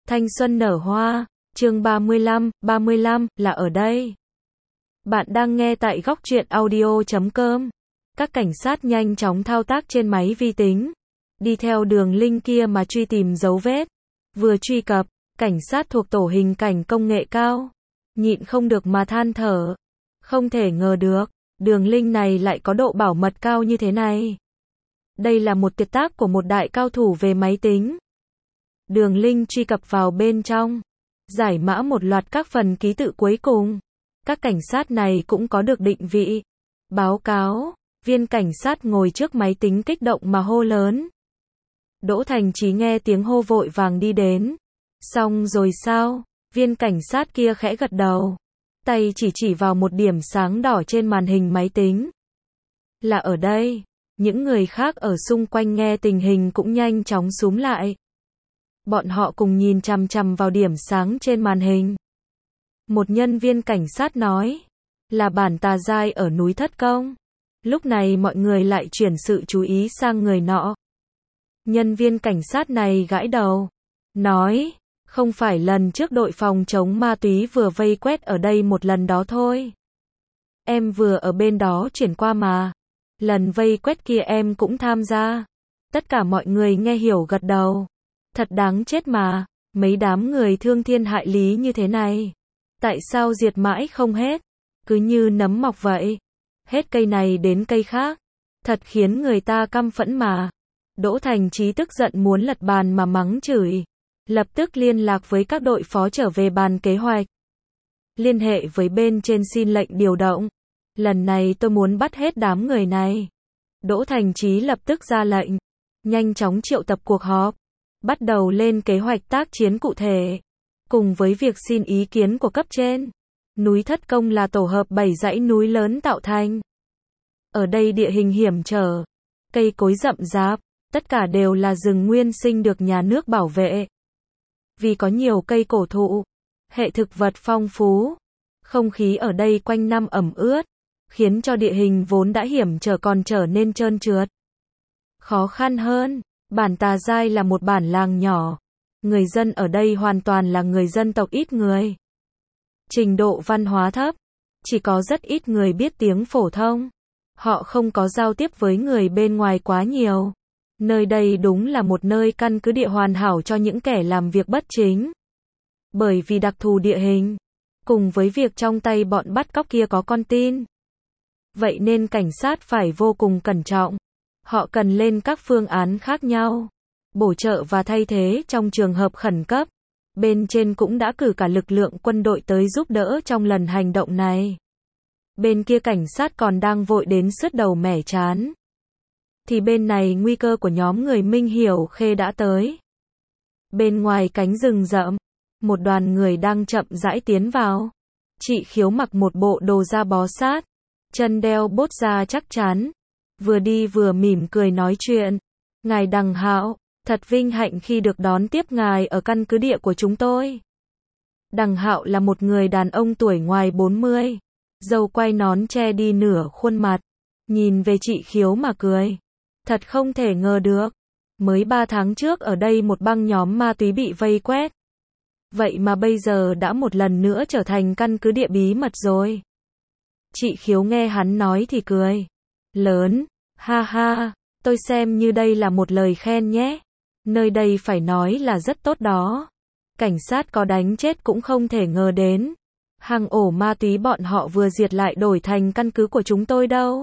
Thanh xuân nở hoa, chương 35 là ở đây. Bạn đang nghe tại góc truyện audio.com. Các cảnh sát nhanh chóng thao tác trên máy vi tính, đi theo đường link kia mà truy tìm dấu vết. Vừa truy cập, cảnh sát thuộc tổ hình cảnh công nghệ cao, nhịn không được mà than thở. Không thể ngờ được, đường link này lại có độ bảo mật cao như thế này. Đây là một kiệt tác của một đại cao thủ về máy tính. Đường link truy cập vào bên trong, giải mã một loạt các phần ký tự cuối cùng. Các cảnh sát này cũng có được định vị. Báo cáo, viên cảnh sát ngồi trước máy tính kích động mà hô lớn. Đỗ Thành Chí nghe tiếng hô vội vàng đi đến. Xong rồi sao? Viên cảnh sát kia khẽ gật đầu. Tay chỉ vào một điểm sáng đỏ trên màn hình máy tính. Là ở đây. Những người khác ở xung quanh nghe tình hình cũng nhanh chóng xúm lại. Bọn họ cùng nhìn chằm chằm vào điểm sáng trên màn hình. Một nhân viên cảnh sát nói, là bản tà giai ở núi Thất Công. Lúc này mọi người lại chuyển sự chú ý sang người nọ. Nhân viên cảnh sát này gãi đầu, nói, không phải lần trước đội phòng chống ma túy vừa vây quét ở đây một lần đó thôi. Em vừa ở bên đó chuyển qua mà. Lần vây quét kia em cũng tham gia. Tất cả mọi người nghe hiểu gật đầu. Thật đáng chết mà, mấy đám người thương thiên hại lý như thế này. Tại sao diệt mãi không hết? Cứ như nấm mọc vậy. Hết cây này đến cây khác. Thật khiến người ta căm phẫn mà. Đỗ Thành Chí tức giận muốn lật bàn mà mắng chửi. Lập tức liên lạc với các đội phó trở về bàn kế hoạch. Liên hệ với bên trên xin lệnh điều động. Lần này tôi muốn bắt hết đám người này. Đỗ Thành Chí lập tức ra lệnh. Nhanh chóng triệu tập cuộc họp. Bắt đầu lên kế hoạch tác chiến cụ thể. Cùng với việc xin ý kiến của cấp trên. Núi Thất Công là tổ hợp 7 dãy núi lớn tạo thành. Ở đây địa hình hiểm trở. Cây cối rậm rạp. Tất cả đều là rừng nguyên sinh được nhà nước bảo vệ. Vì có nhiều cây cổ thụ. Hệ thực vật phong phú. Không khí ở đây quanh năm ẩm ướt. Khiến cho địa hình vốn đã hiểm trở còn trở nên trơn trượt. Khó khăn hơn. Bản Tà Giai là một bản làng nhỏ. Người dân ở đây hoàn toàn là người dân tộc ít người. Trình độ văn hóa thấp. Chỉ có rất ít người biết tiếng phổ thông. Họ không có giao tiếp với người bên ngoài quá nhiều. Nơi đây đúng là một nơi căn cứ địa hoàn hảo cho những kẻ làm việc bất chính. Bởi vì đặc thù địa hình. Cùng với việc trong tay bọn bắt cóc kia có con tin. Vậy nên cảnh sát phải vô cùng cẩn trọng. Họ cần lên các phương án khác nhau. Bổ trợ và thay thế trong trường hợp khẩn cấp. Bên trên cũng đã cử cả lực lượng quân đội tới giúp đỡ trong lần hành động này. Bên kia cảnh sát còn đang vội đến sứt đầu mẻ trán. Thì bên này nguy cơ của nhóm người Minh Hiểu Khê đã tới. Bên ngoài cánh rừng rậm, một đoàn người đang chậm rãi tiến vào. Chị Khiếu mặc một bộ đồ da bó sát, chân đeo bốt da chắc chắn. Vừa đi vừa mỉm cười nói chuyện. Ngài Đằng Hạo, thật vinh hạnh khi được đón tiếp ngài ở căn cứ địa của chúng tôi. Đằng Hạo là một người đàn ông tuổi ngoài 40. Râu quai nón che đi nửa khuôn mặt. Nhìn về chị Khiếu mà cười. Thật không thể ngờ được. Mới 3 tháng trước ở đây một băng nhóm ma túy bị vây quét. Vậy mà bây giờ đã một lần nữa trở thành căn cứ địa bí mật rồi. Chị Khiếu nghe hắn nói thì cười. Lớn, ha ha, tôi xem như đây là một lời khen nhé. Nơi đây phải nói là rất tốt đó. Cảnh sát có đánh chết cũng không thể ngờ đến. Hang ổ ma túy bọn họ vừa diệt lại đổi thành căn cứ của chúng tôi đâu.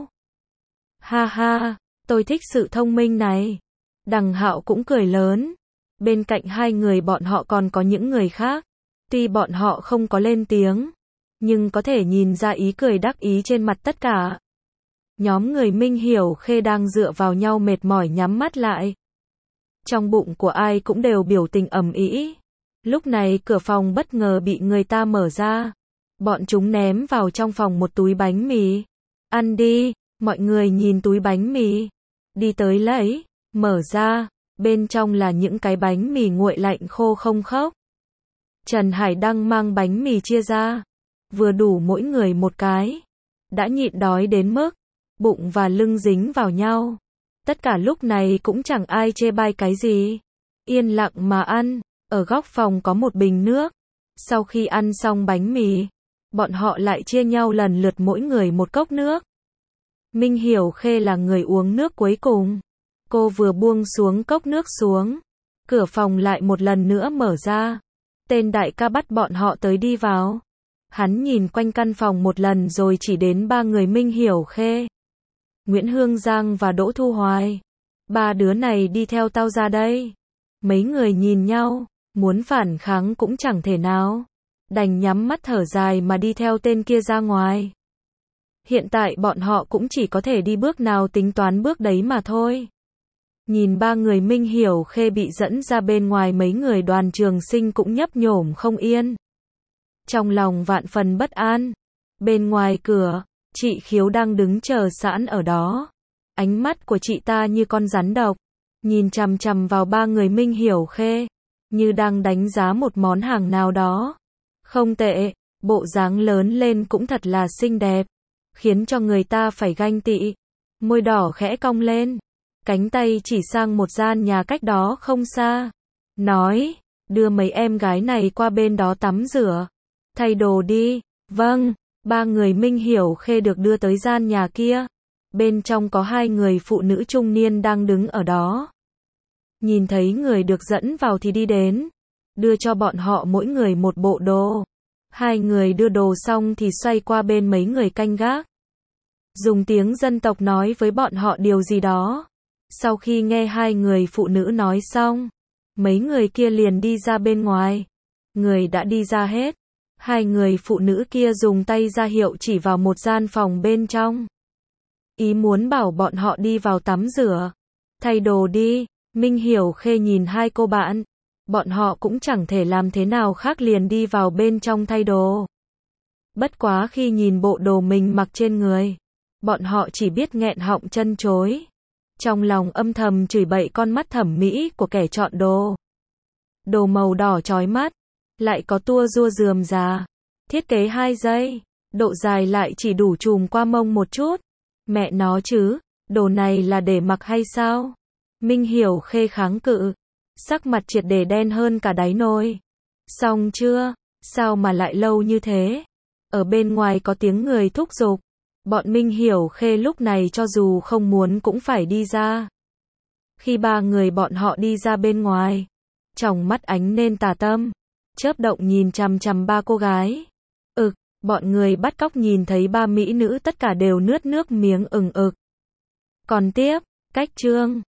Ha ha, tôi thích sự thông minh này. Đằng Hạo cũng cười lớn. Bên cạnh hai người bọn họ còn có những người khác. Tuy bọn họ không có lên tiếng, nhưng có thể nhìn ra ý cười đắc ý trên mặt tất cả. Nhóm người Minh Hiểu Khê đang dựa vào nhau mệt mỏi nhắm mắt lại. Trong bụng của ai cũng đều biểu tình ầm ĩ. Lúc này cửa phòng bất ngờ bị người ta mở ra. Bọn chúng ném vào trong phòng một túi bánh mì. Ăn đi, mọi người nhìn túi bánh mì. Đi tới lấy, mở ra, bên trong là những cái bánh mì nguội lạnh khô không khốc. Trần Hải Đăng mang bánh mì chia ra. Vừa đủ mỗi người một cái. Đã nhịn đói đến mức bụng và lưng dính vào nhau. Tất cả lúc này cũng chẳng ai chê bai cái gì. Yên lặng mà ăn. Ở góc phòng có một bình nước. Sau khi ăn xong bánh mì, bọn họ lại chia nhau lần lượt mỗi người một cốc nước. Minh Hiểu Khê là người uống nước cuối cùng. Cô vừa buông xuống cốc nước xuống, cửa phòng lại một lần nữa mở ra. Tên đại ca bắt bọn họ tới đi vào. Hắn nhìn quanh căn phòng một lần rồi chỉ đến ba người Minh Hiểu Khê, Nguyễn Hương Giang và Đỗ Thu Hoài. Ba đứa này đi theo tao ra đây. Mấy người nhìn nhau, muốn phản kháng cũng chẳng thể nào. Đành nhắm mắt thở dài mà đi theo tên kia ra ngoài. Hiện tại bọn họ cũng chỉ có thể đi bước nào tính toán bước đấy mà thôi. Nhìn ba người Minh Hiểu Khê bị dẫn ra bên ngoài, mấy người Đoàn Trường Sinh cũng nhấp nhổm không yên. Trong lòng vạn phần bất an. Bên ngoài cửa, chị Khiếu đang đứng chờ sẵn ở đó. Ánh mắt của chị ta như con rắn độc, nhìn chằm chằm vào ba người Minh Hiểu Khê, như đang đánh giá một món hàng nào đó. Không tệ, bộ dáng lớn lên cũng thật là xinh đẹp, khiến cho người ta phải ganh tị. Môi đỏ khẽ cong lên, cánh tay chỉ sang một gian nhà cách đó không xa. Nói, đưa mấy em gái này qua bên đó tắm rửa, thay đồ đi. Vâng, ba người Minh Hiểu Khê được đưa tới gian nhà kia. Bên trong có hai người phụ nữ trung niên đang đứng ở đó. Nhìn thấy người được dẫn vào thì đi đến, đưa cho bọn họ mỗi người một bộ đồ. Hai người đưa đồ xong thì xoay qua bên mấy người canh gác, dùng tiếng dân tộc nói với bọn họ điều gì đó. Sau khi nghe hai người phụ nữ nói xong, mấy người kia liền đi ra bên ngoài. Người đã đi ra hết. Hai người phụ nữ kia dùng tay ra hiệu chỉ vào một gian phòng bên trong. Ý muốn bảo bọn họ đi vào tắm rửa, thay đồ đi. Minh Hiểu Khê nhìn hai cô bạn. Bọn họ cũng chẳng thể làm thế nào khác liền đi vào bên trong thay đồ. Bất quá khi nhìn bộ đồ mình mặc trên người, bọn họ chỉ biết nghẹn họng chân chối. Trong lòng âm thầm chửi bậy con mắt thẩm mỹ của kẻ chọn đồ. Đồ màu đỏ chói mắt, lại có tua rua rườm rà, thiết kế 2 giây, độ dài lại chỉ đủ trùm qua mông một chút. Mẹ nó chứ, đồ này là để mặc hay sao? Minh Hiểu Khê kháng cự, sắc mặt triệt để đen hơn cả đáy nồi. Xong chưa? Sao mà lại lâu như thế? Ở bên ngoài có tiếng người thúc giục. Bọn Minh Hiểu Khê lúc này cho dù không muốn cũng phải đi ra. Khi ba người bọn họ đi ra bên ngoài, trong mắt ánh lên tà tâm, chớp động nhìn chằm chằm ba cô gái. Bọn người bắt cóc nhìn thấy ba mỹ nữ tất cả đều nuốt nước miếng ừng ực. Còn tiếp, cách chương